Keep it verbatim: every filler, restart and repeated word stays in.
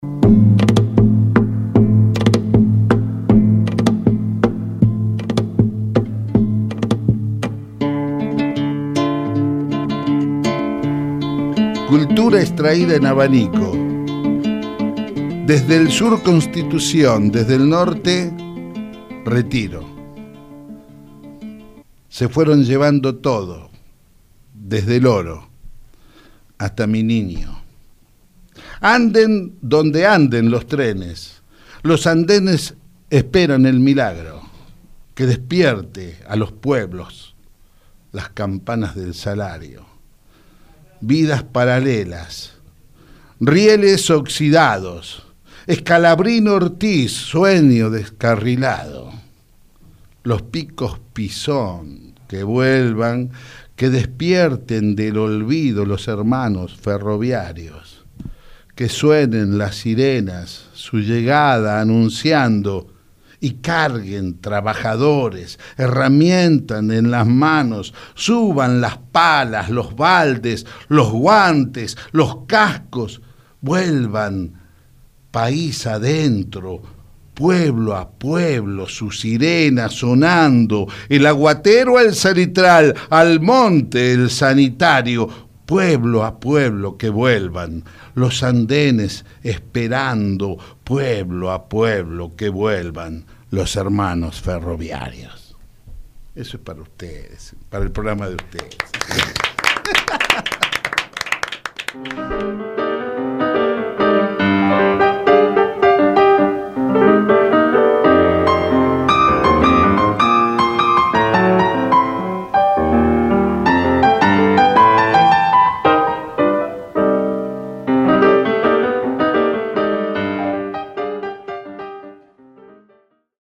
Cultura extraída en abanico. Desde el sur Constitución, desde el norte Retiro. Se fueron llevando todo, desde el oro hasta mi niño. Anden donde anden los trenes, los andenes esperan el milagro que despierte a los pueblos las campanas del salario. Vidas paralelas, rieles oxidados, Escalabrino Ortiz, sueño descarrilado. Los picos Pisón, que vuelvan, que despierten del olvido los hermanos ferroviarios, que suenen las sirenas, su llegada anunciando, y carguen trabajadores, herramientas en las manos, suban las palas, los baldes, los guantes, los cascos, vuelvan país adentro, pueblo a pueblo, su sirena sonando, el aguatero al salitral, al monte el sanitario, pueblo a pueblo que vuelvan, los andenes esperando, pueblo a pueblo que vuelvan los hermanos ferroviarios. Eso es para ustedes, para el programa de ustedes.